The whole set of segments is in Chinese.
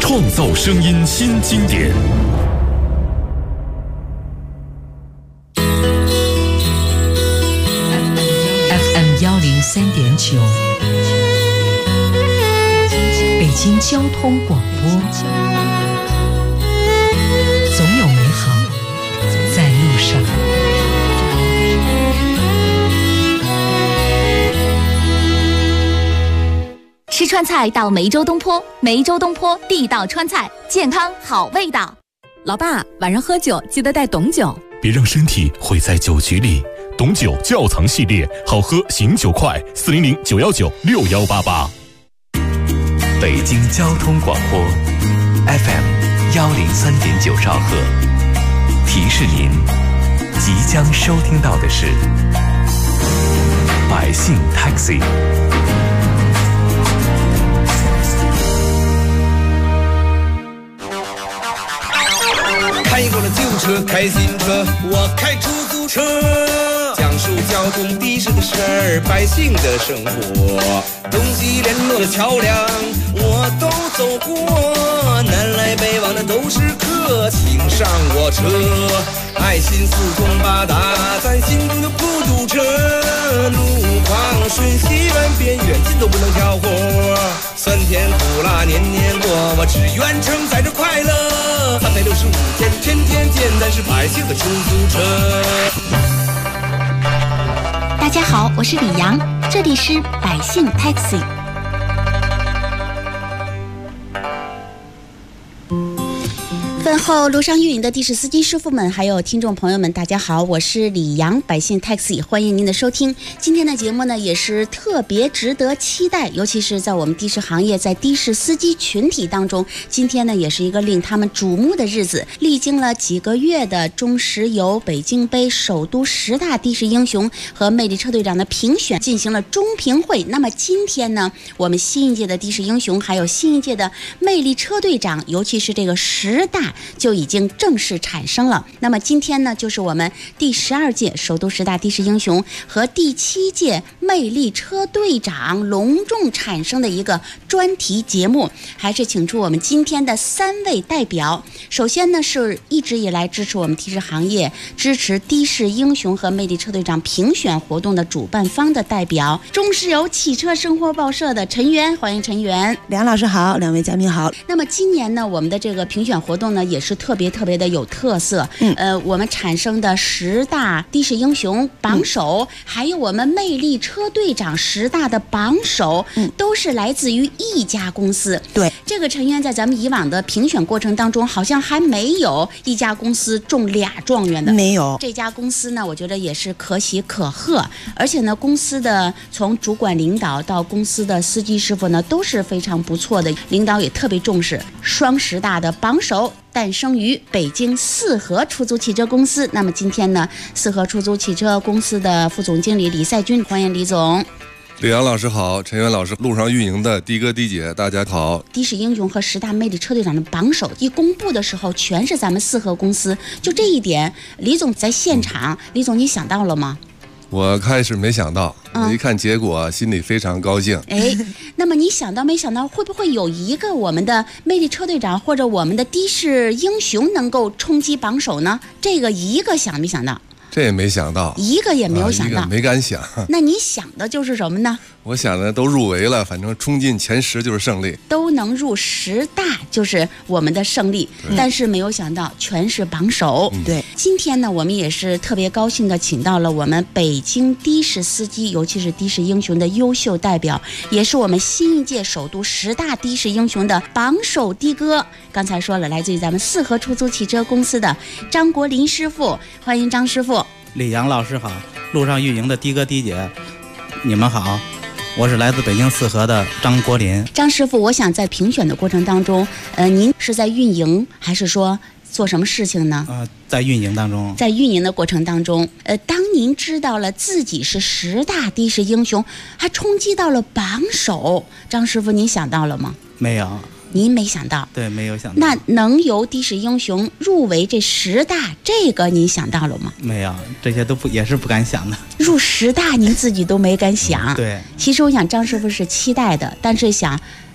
创造声音新经典。 FM103.9，北京交通广播，总有美好在路上。 吃川菜到梅州东坡，梅州东坡地道川菜，健康好味道。 老爸，晚上喝酒记得带董酒， 别让身体毁在酒局里。董酒窖藏系列，好喝醒酒快，400-919-6188。 北京交通广播 FM103.9兆赫，提示您即将收听到的是百姓 Taxi。 开过了旧车，开新车，我开出租车，讲述交通的士的事儿，百姓的生活，东西联络的桥梁我都走过，南来北往的都是客，请上我车，爱心四通八达，咱心中的不堵车，路况瞬息万变，远近都不能挑活，酸甜苦辣年年过，我只愿承载着快乐，365天天天见，咱是百姓的出租车。 大家好，我是李阳，这里是百姓 Taxi。问候路上运营的的士司机师傅们，还有听众朋友们，大家好，我是李阳，百姓 Taxi， 欢迎您的收听。今天的节目呢，也是特别值得期待，尤其是在我们的士行业，在的士司机群体当中，今天呢，也是一个令他们瞩目的日子。历经了几个月的中石油北京杯首都10大的士英雄和魅力车队长的评选，进行了中评会。那么今天呢，我们新一届的的士英雄，还有新一届的魅力车队长，尤其是这个10大就已经正式产生了。那么今天呢，就是我们第12届首都10大的士英雄和第7届魅力车队长隆重产生的一个专题节目，还是请出我们今天的3位代表。首先呢，是一直以来支持我们的士行业、支持的士英雄和魅力车队长评选活动的主办方的代表，中石油汽车生活报社的陈源，欢迎陈源。 梁老师好，两位嘉宾好。 那么今年呢，我们的这个评选活动呢，也是特别的有特色。我们产生的10大的士英雄榜首，还有我们魅力车队长10大的榜首，都是来自于一家公司。 对， 这个陈源在咱们以往的评选过程当中，好像还没有一家公司中2状元的。 没有。 这家公司呢，我觉得也是可喜可贺，而且呢，公司的从主管领导到公司的司机师傅呢，都是非常不错的，领导也特别重视。双10大的榜首诞生于北京四合出租汽车公司。那么今天呢，四合出租汽车公司的副总经理李赛军，欢迎李总。 李阳老师好，陈源老师，路上运营的的哥的姐大家好。 的士英雄和10大魅力车队长的榜首一公布的时候，全是咱们四合公司，就这一点，李总在现场，李总你想到了吗？ 我开始没想到，我一看结果心里非常高兴。 那么你想到没想到，会不会有一个我们的魅力车队长或者我们的的士英雄能够冲击榜首呢？这个一个想没想到？ 这也没想到， 一个也没有想到， 没敢想。 那你想的就是什么呢？ 我想的都入围了，反正冲进前10就是胜利， 都能入10大就是我们的胜利。但是没有想到全是榜首。 对， 今天呢，我们也是特别高兴的，请到了我们北京的士司机，尤其是的士英雄的优秀代表，也是我们新一届首都10大的士英雄的榜首的哥。刚才说了，来自于咱们四合出租汽车公司的张国林师傅，欢迎张师傅。 李阳老师好，路上运营的的哥的姐，你们好，我是来自北京四合的张国林。 张师傅，我想在评选的过程当中，您是在运营还是说做什么事情呢？ 在运营当中。 在运营的过程当中，当您知道了自己是10大的士英雄，还冲击到了榜首，张师傅您想到了吗？ 没有。 您没想到？ 对，没有想到。 那能由的士英雄入围这10大，这个您想到了吗？ 没有，这些都也是不敢想的。 入10大您自己都没敢想。 对。 其实我想张师傅是期待的，但是想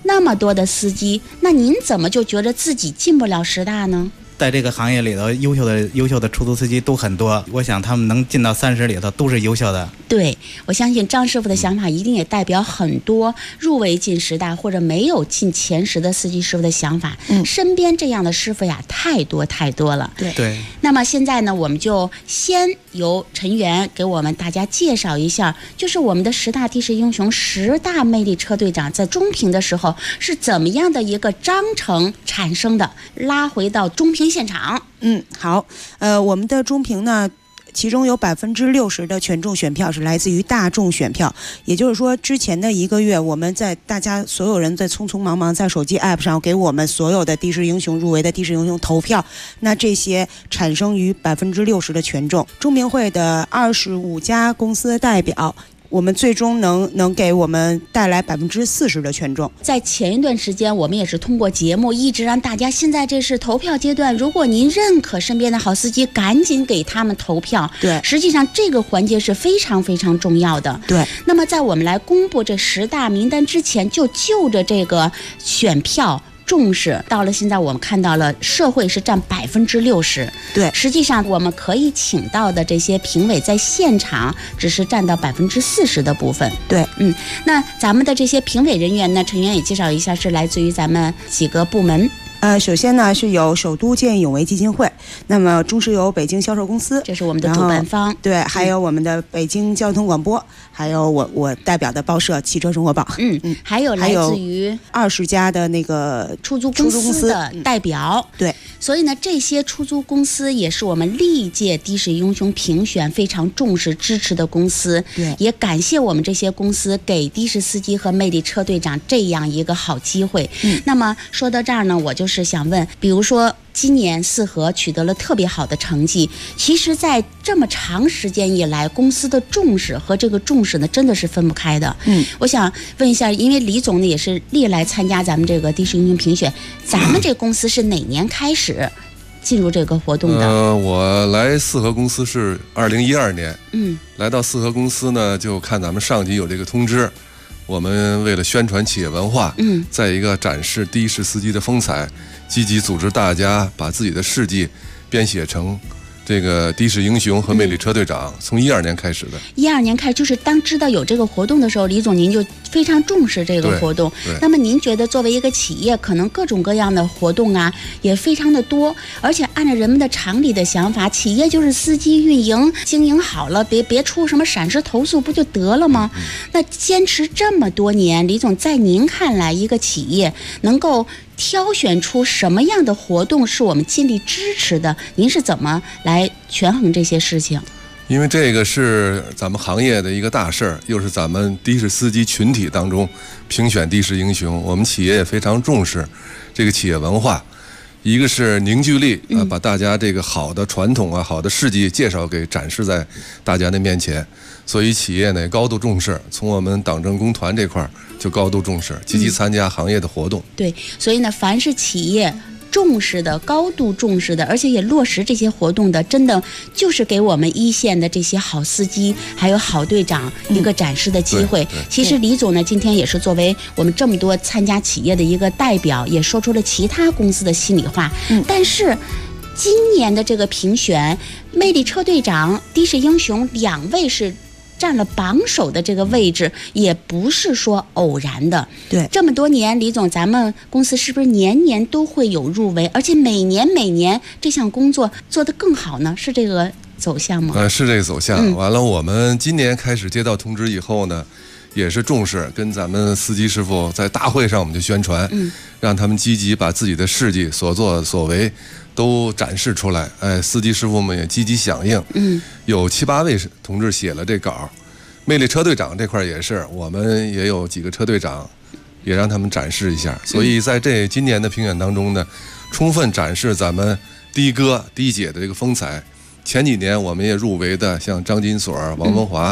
那么多的司机，那您怎么就觉得自己进不了10大呢？ 在这个行业里头，优秀的出租司机都很多，我想他们能进到30里头都是优秀的。 对，我相信张师傅的想法一定也代表很多入围进10大或者没有进前10的司机师傅的想法。身边这样的师傅呀，太多太多了。 对。 那么现在呢，我们就先由陈源给我们大家介绍一下，就是我们的10大的士英雄、10大魅力车队长在中评的时候是怎么样的一个章程产生的。拉回到中评现场。 好，我们的中评呢，其中有60%的权重选票是来自于大众选票，也就是说，之前的1个月，我们在大家所有人在匆匆忙忙在手机 app 上给我们所有的的士英雄入围的的士英雄投票，那这些产生于60%的权重。中评会的25家公司的代表，我们最终能给我们带来40%的权重。 在前一段时间，我们也是通过节目一直让大家，现在这是投票阶段，如果您认可身边的好司机，赶紧给他们投票。 对， 实际上这个环节是非常非常重要的。 对。 那么在我们来公布这10大名单之前，就着这个选票重视，到了现在我们看到了社会是占60%。 对， 实际上我们可以请到的这些评委在现场只是占到40%的部分。 对， 那咱们的这些评委人员呢，陈源也介绍一下，是来自于咱们几个部门。 首先呢是有首都见义勇为基金会，那么中石油北京销售公司， 这是我们的主办方。 对，还有我们的北京交通广播，还有我代表的报社汽车生活报。 还有来自于 20家的那个出租公司的代表。 对， 所以呢，这些出租公司也是我们历届的士英雄评选非常重视支持的公司。 对， 也感谢我们这些公司给的士司机和魅力车队长这样一个好机会。那么说到这儿呢，我就是想问，比如说今年4合取得了特别好的成绩，其实在这么长时间以来，公司的重视和这个重视呢，真的是分不开的。我想问一下，因为李总呢也是历来参加咱们这个的士英雄评选，咱们这公司是哪年开始进入这个活动的？ 我来4合公司是2012年。来到4合公司呢，就看咱们上级有这个通知，我们为了宣传企业文化，再一个展示的士司机的风采，积极组织大家把自己的事迹编写成这个的士英雄和魅力车队长，从12年开始的。12 年开始，就是当知道有这个活动的时候，李总您就非常重视这个活动。那么您觉得作为一个企业，可能各种各样的活动啊也非常的多，而且按照人们的常理的想法，企业就是司机运营经营好了，别出什么闪失投诉不就得了吗？那坚持这么多年，李总在您看来，一个企业能够挑选出什么样的活动是我们尽力支持的？您是怎么来权衡这些事情？ 因为这个是咱们行业的一个大事儿，又是咱们的士司机群体当中评选的士英雄，我们企业也非常重视这个企业文化。一个是凝聚力把大家这个好的传统啊、好的事迹介绍给展示在大家的面前，所以企业呢高度重视，从我们党政工团这块就高度重视，积极参加行业的活动。 对，所以呢，凡是企业重视的、高度重视的，而且也落实这些活动的，真的就是给我们一线的这些好司机还有好队长一个展示的机会。其实李总呢，今天也是作为我们这么多参加企业的一个代表，也说出了其他公司的心里话。但是今年的这个评选，魅力车队长、的士英雄2位是占了榜首的这个位置，也不是说偶然的。 对， 这么多年，李总，咱们公司是不是年年都会有入围，而且每年这项工作做得更好呢？是这个走向吗？ 是这个走向。完了，我们今年开始接到通知以后呢，也是重视，跟咱们司机师傅在大会上我们就宣传，让他们积极把自己的事迹、所作所为都展示出来。司机师傅们也积极响应。有7、8位同志写了这稿。魅力车队长这块也是，我们也有几个车队长，也让他们展示一下。所以在今年的评选当中呢，充分展示咱们的哥、的姐的这个风采。前几年我们也入围的，像张金锁、王文华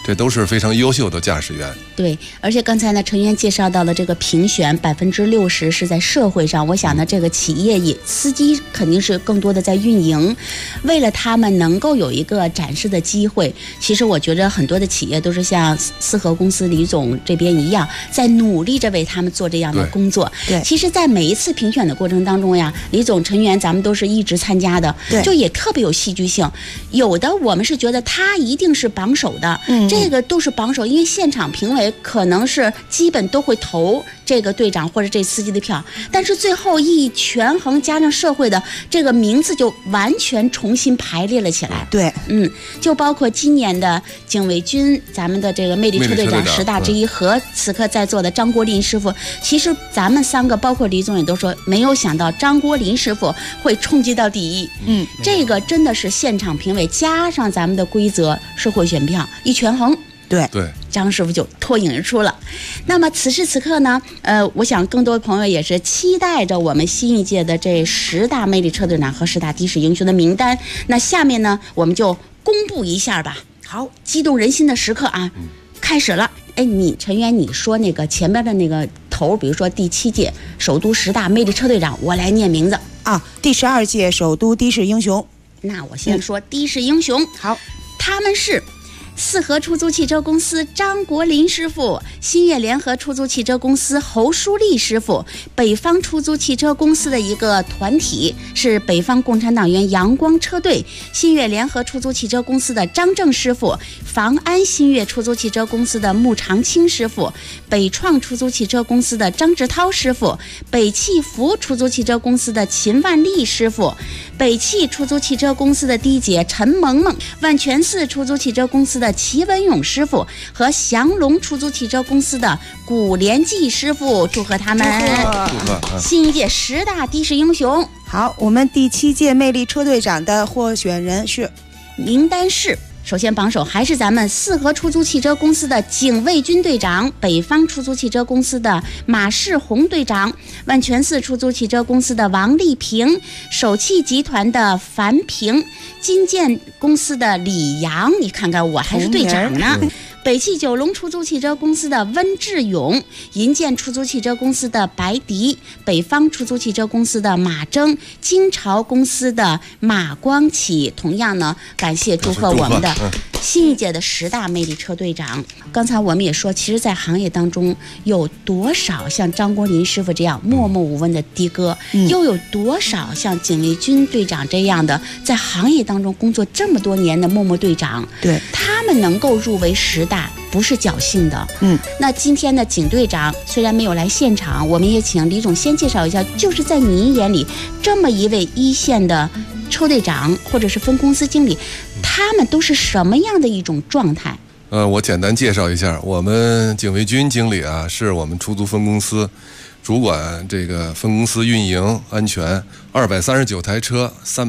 这都是非常优秀的驾驶员。 对，而且刚才呢，成员介绍到了这个评选60%是在社会上，我想呢，这个企业也司机肯定是更多的在运营，为了他们能够有一个展示的机会，其实我觉得很多的企业都是像四合公司李总这边一样，在努力着为他们做这样的工作。 对， 其实，在每一次评选的过程当中呀，李总成员咱们都是一直参加的，就也特别有戏剧性。有的我们是觉得他一定是榜首的，这个都是榜首，因为现场评委可能是基本都会投这个队长或者这司机的票，但是最后一权衡加上社会的这个名字就完全重新排列了起来。 对， 就包括今年的警卫军咱们的这个魅力车队长10大之一和此刻在座的张国林师傅，其实咱们3个包括李总也都说没有想到张国林师傅会冲击到第一。这个真的是现场评委加上咱们的规则社会选票一权衡， 对， 张师傅就脱颖而出了。那么此时此刻呢，我想更多朋友也是期待着我们新一届的这10大魅力车队长和10大的士英雄的名单。那下面呢，我们就公布一下吧。好，激动人心的时刻啊，开始了。陈源，你说那个前边的那个头，比如说第7届首都10大魅力车队长，我来念名字啊。第12届首都的士英雄， 那我先说的士英雄。好，他们是四合出租汽车公司张国林师傅，新月联合出租汽车公司侯书立师傅，北方出租汽车公司的一个团体是北方共产党员阳光车队，新月联合出租汽车公司的张正师傅，房安新月出租汽车公司的穆长青师傅，北创出租汽车公司的张志涛师傅，北汽福出租汽车公司的秦万丽师傅，北汽出租汽车公司的第一姐陈萌萌，万全寺出租汽车公司的齐文勇师傅和祥龙出租汽车公司的古连记师傅，祝贺他们！新一届10大的士英雄。 好，我们第7届魅力车队长的获选人是名单是。首先榜首还是咱们四合出租汽车公司的警卫军队长，北方出租汽车公司的马世红队长，万全寺出租汽车公司的王丽萍，首汽集团的樊平，金建公司的李阳，你看看我还是队长呢。北汽九龙出租汽车公司的温志勇，银建出租汽车公司的白迪，北方出租汽车公司的马征，金朝公司的马光启。同样呢，感谢祝贺我们的新一届的10大魅力车队长。刚才我们也说，其实在行业当中有多少像张国林师傅这样默默无闻的的哥，又有多少像警卫军队长这样的在行业当中工作这么多年的默默队长， 对， 他们能够入围10大不是侥幸的。那今天的警队长虽然没有来现场，我们也请李总先介绍一下，就是在您眼里这么一位一线的车队长或者是分公司经理，他们都是什么样的一种状态？ 我简单介绍一下，我们警卫军经理啊，是我们出租分公司主管这个分公司运营安全，239台车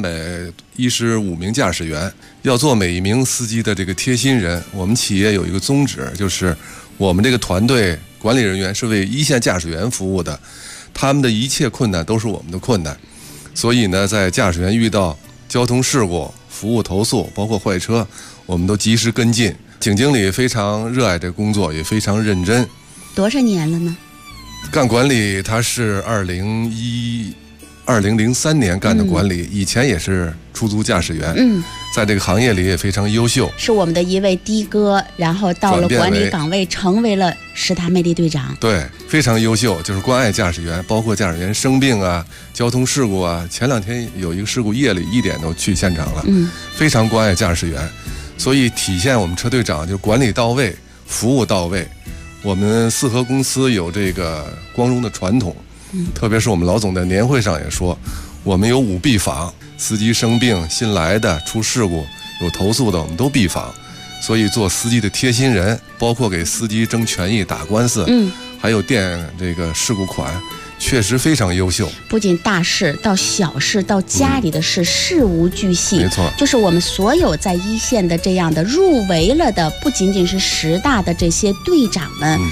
，315名驾驶员，要做每一名司机的这个贴心人。我们企业有一个宗旨，就是我们这个团队管理人员是为一线驾驶员服务的，他们的一切困难都是我们的困难。所以呢，在驾驶员遇到交通事故、服务投诉，包括坏车，我们都及时跟进。警经理非常热爱这工作，也非常认真。 多少年了呢？ 干管理，他是2003年干的管理，以前也是出租驾驶员，在这个行业里也非常优秀， 是我们的一位的哥，然后到了管理岗位，成为了10大魅力队长。 对，非常优秀，就是关爱驾驶员，包括驾驶员生病啊、交通事故啊。前2天有一个事故，夜里1点都去现场了，非常关爱驾驶员，所以体现我们车队长就管理到位，服务到位。我们四合公司有这个光荣的传统，特别是我们老总在年会上也说，我们有5必访，司机生病、新来的、出事故、有投诉的，我们都必访。所以做司机的贴心人，包括给司机争权益、打官司，还有垫这个事故款，确实非常优秀。 不仅大事到小事到家里的事，事无巨细。 没错， 就是我们所有在一线的这样的入围了的，不仅仅是10大的这些队长们。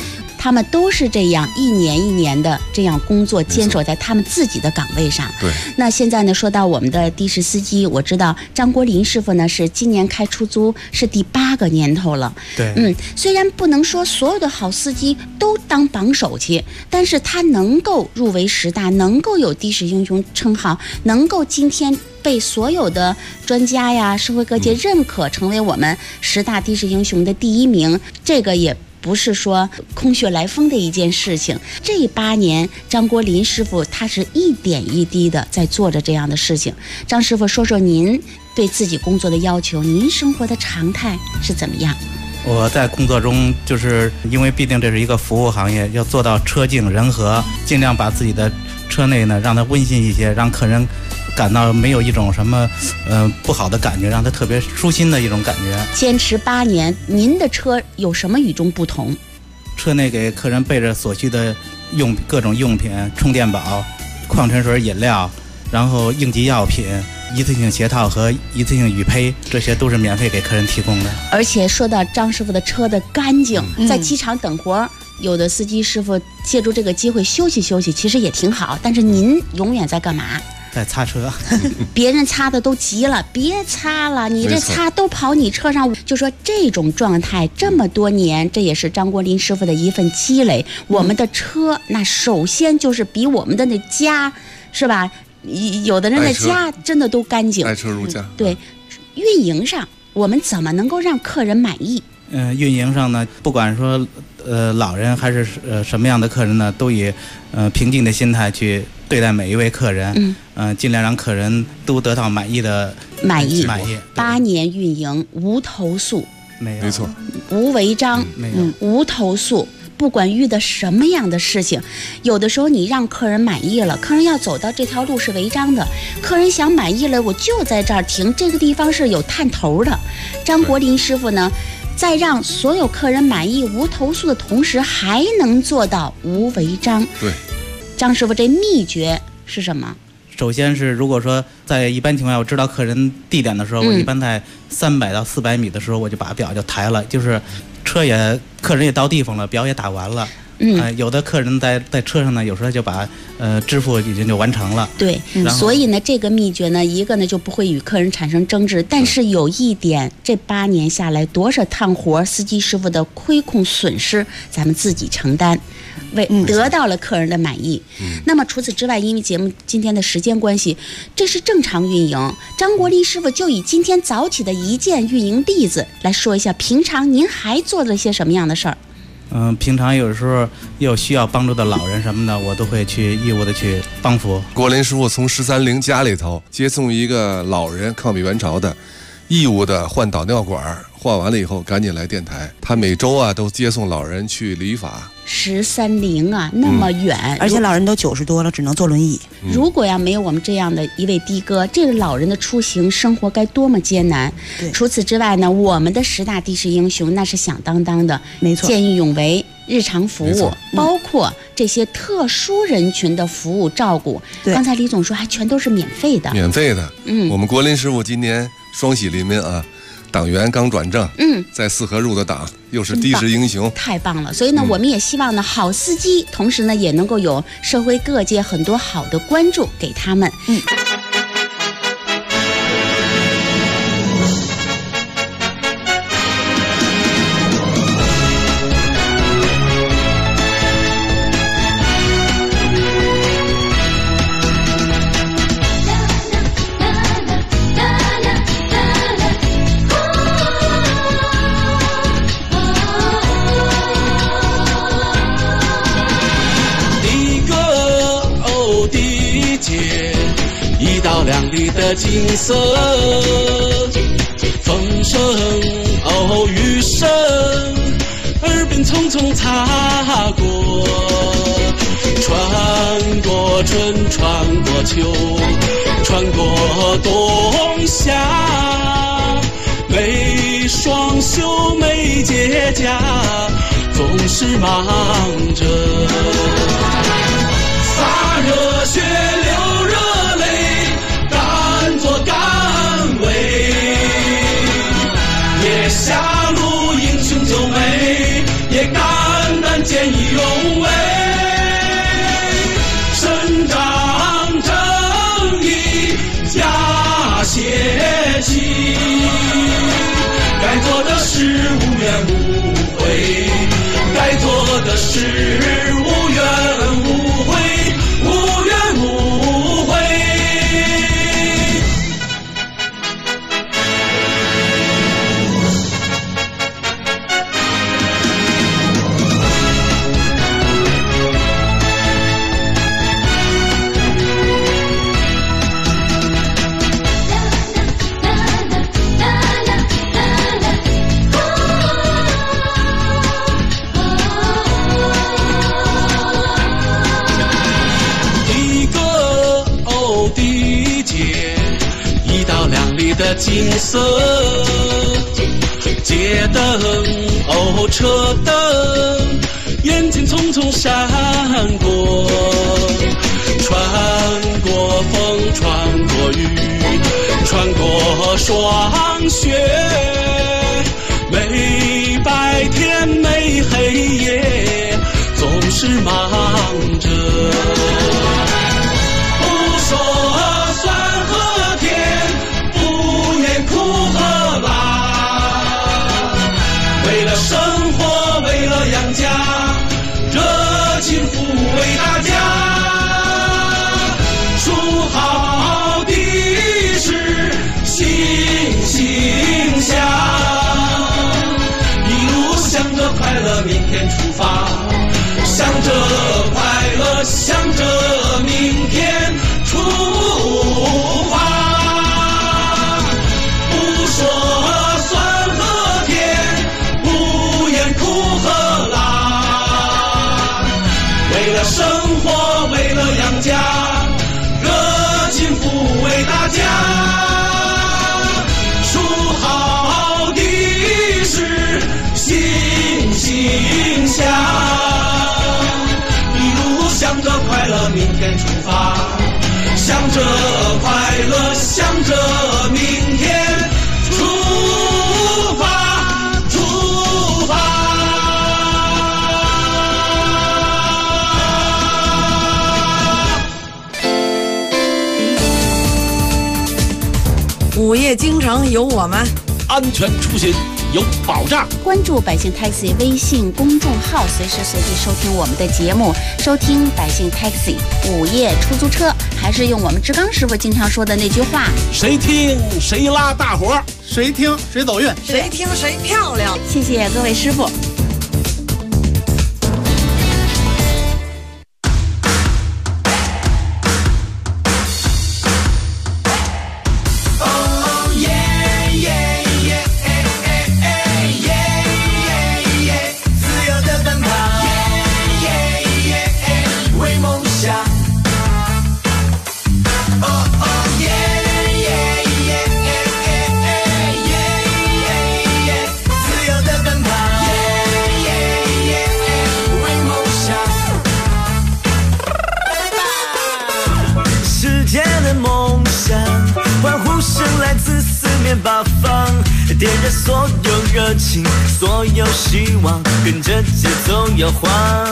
他们都是这样一年一年的这样工作，坚守在他们自己的岗位上。 对。 那现在呢，说到我们的的士司机，我知道张国林师傅呢是今年开出租是第8个年头了。 对。 虽然不能说所有的好司机都当榜首去，但是他能够入围10大，能够有的士英雄称号，能够今天被所有的专家呀、社会各界认可，成为我们10大的士英雄的第1名，这个也不是说空穴来风的一件事情。这8年，张国林师傅他是一点一滴的在做着这样的事情。张师傅，说说您对自己工作的要求，您生活的常态是怎么样？ 我在工作中，就是因为毕竟这是一个服务行业，要做到车静人和，尽量把自己的车内呢让它温馨一些，让客人感到没有一种什么不好的感觉，让他特别舒心的一种感觉。 坚持8年，您的车有什么与众不同？ 车内给客人备着所需的各种用品，充电宝、矿泉水、饮料，然后应急药品、一次性鞋套和一次性雨披，这些都是免费给客人提供的。 而且说到张师傅的车的干净，在机场等活，有的司机师傅借助这个机会休息休息，其实也挺好。但是您永远在干嘛？ 在擦车。 别人擦的都急了，别擦了，你这擦都跑你车上。就说这种状态这么多年，这也是张国林师傅的一份积累。我们的车那首先就是比我们的那家，是吧？有的人的家真的都干净， 爱车如家。 对，运营上我们怎么能够让客人满意？ 运营上呢，不管说老人还是什么样的客人呢，都以平静的心态去对待每一位客人，尽量让客人都得到满意。 8年运营无投诉， 没错， 无违章，无投诉。不管遇到什么样的事情，有的时候你让客人满意了，客人要走到这条路是违章的，客人想满意了，我就在这儿停，这个地方是有探头的。张国林师傅呢，在让所有客人满意无投诉的同时，还能做到无违章。 对， 张师傅这秘诀是什么？ 首先是，如果说在一般情况下我知道客人地点的时候，我一般在300到400米的时候，我就把表就抬了，就是客人也到地方了，表也打完了。有的客人在车上呢，有时候就把支付已经就完成了。对，所以呢，这个秘诀呢，一个呢就不会与客人产生争执，但是有一点，这8年下来，多少趟活，司机师傅的亏空损失，咱们自己承担，得到了客人的满意。那么除此之外，因为节目今天的时间关系，这是正常运营。张国林师傅就以今天早起的一件运营例子来说一下，平常您还做了些什么样的事儿？ 平常有时候有需要帮助的老人什么的，我都会去义务的去帮扶。 国林师傅从130家里头接送一个老人，抗美援朝的，义务的换导尿管，换完了以后赶紧来电台。他每周都接送老人去理发。 130啊，那么远， 而且老人都90多了，只能坐轮椅。 如果要没有我们这样的一位的哥，这个老人的出行生活该多么艰难。除此之外呢，我们的10大的士英雄那是响当当的，没错，见义勇为，日常服务，包括这些特殊人群的服务照顾。刚才李总说还全都是免费的。 免费的。我们国林师傅今年双喜临门啊。党员刚转正，在4合入的党，又是的士英雄， 太棒了！所以呢，我们也希望呢，好司机，同时呢，也能够有社会各界很多好的关注给他们。 亮丽的景色，风声雨声，耳边匆匆擦过，穿过春，穿过秋，穿过冬夏，每双袖，每结痂，总是忙着，洒热血，流热泪。做甘为，也下路英雄救美，也肝胆见义勇事无怨无悔，该做的事无怨无悔，无怨无悔。的景色，街灯哦，车灯，眼睛匆匆闪过，穿过风，穿过雨，穿过霜雪，没白天没黑夜，总是忙着。不说酸和甜，苦和辣，为了生活，为了养家，热情抚慰大家。说好的是心心相，一路向着快乐明天出发，向着快乐，向着明天出发。说酸和甜，不言苦和辣，为了生活，为了养家，热情抚慰大家。说好的是心心相，一路向着快乐明天出发，向着快乐，向着明天出发，出发。 午夜京城有我们， 安全出行有保障。 关注百姓 Taxi 微信公众号，随时随地收听我们的节目，收听百姓 Taxi 午夜出租车。还是用我们志刚师傅经常说的那句话： 谁听谁拉大伙， 谁听谁走运， 谁听谁漂亮。 谢谢各位师傅。 八方点燃所有热情，所有希望，跟着节奏摇晃。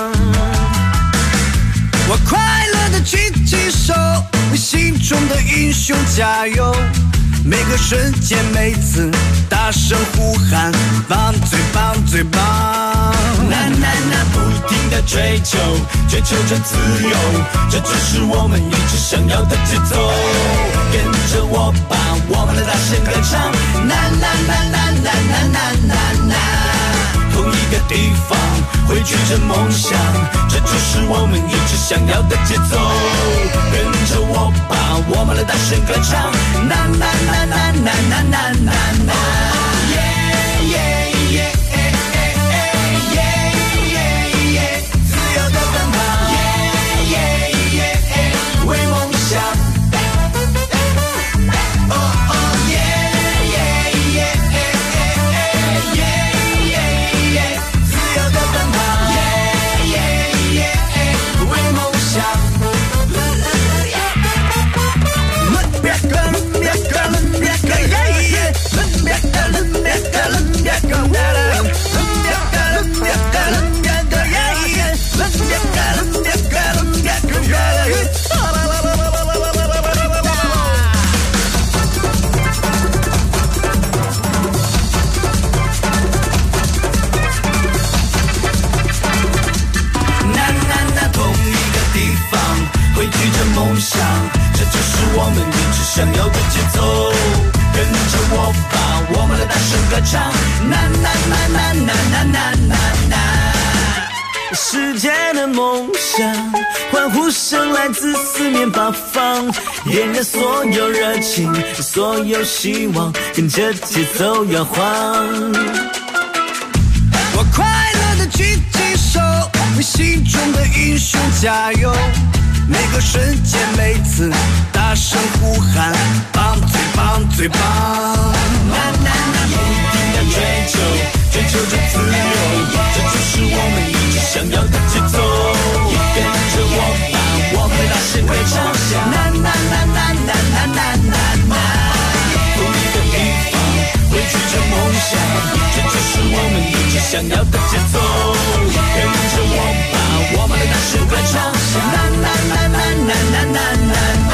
我快乐的举起手，为心中的英雄加油。每个瞬间，每次大声呼喊，棒最棒最棒！那不停的追求着自由，这就是我们一直想要的节奏。跟着我吧，我们来大声歌唱，同一个地方汇聚着梦想，这就是我们一直想要的节奏。跟着我吧，我们来大声歌唱，自由的奔跑，为梦想。 想要的节奏，跟着我吧，我们来大声歌唱，呐呐呐呐呐呐呐呐呐。世界的梦想，欢呼声来自四面八方，点燃所有热情，所有希望，跟着节奏摇晃。我快乐的举起手，为心中的英雄加油！每个瞬间，每次大声呼喊，棒最棒最棒！呐呐呐，一定要追求着自由，这就是我们一直想要的节奏。跟着我吧，我们大声歌唱，呐呐呐呐呐呐呐呐呐！不一个地方，汇聚着梦想，这就是我们一直想要的节奏。跟着我吧，我们大声歌唱，呐呐呐呐呐呐呐呐呐！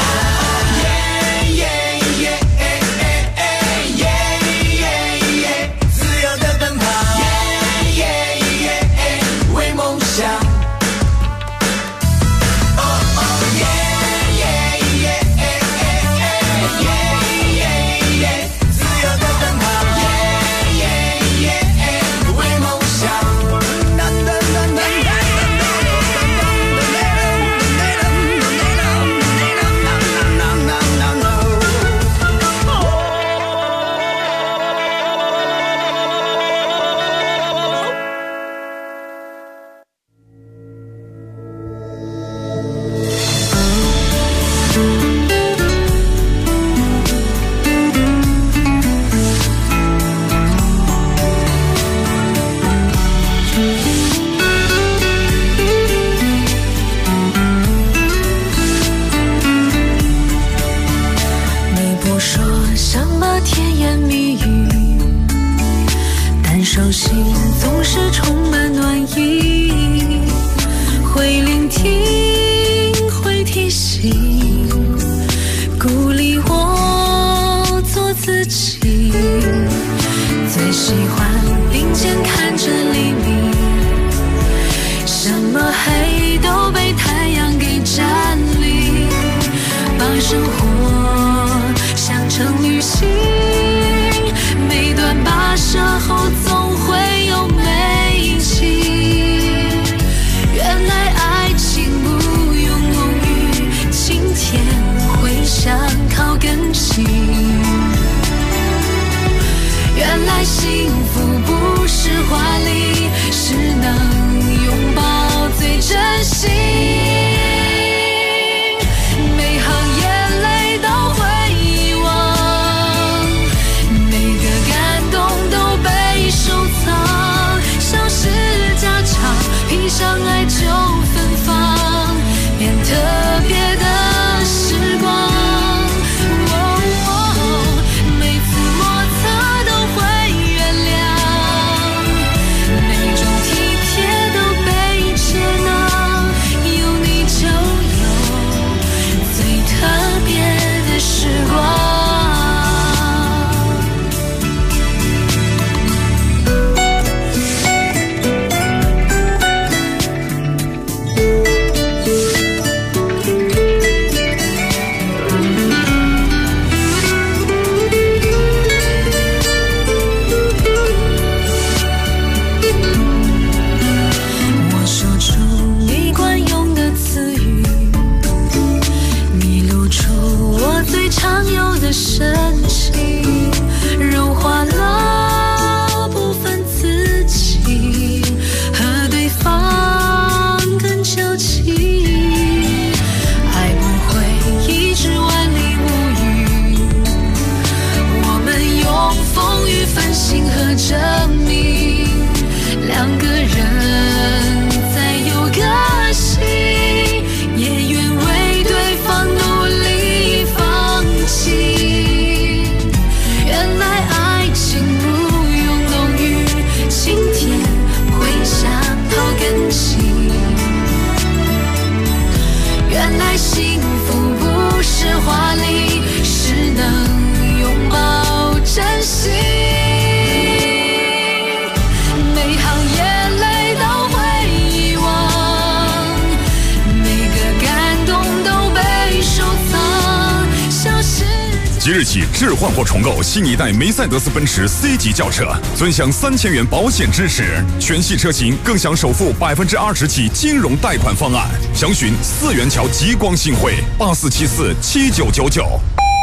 即日起置换或重购新一代梅赛德斯奔驰 C 级轿车，尊享3000元保险支持，全系车型更享首付20%起金融贷款方案。详询4元桥极光新汇84747999。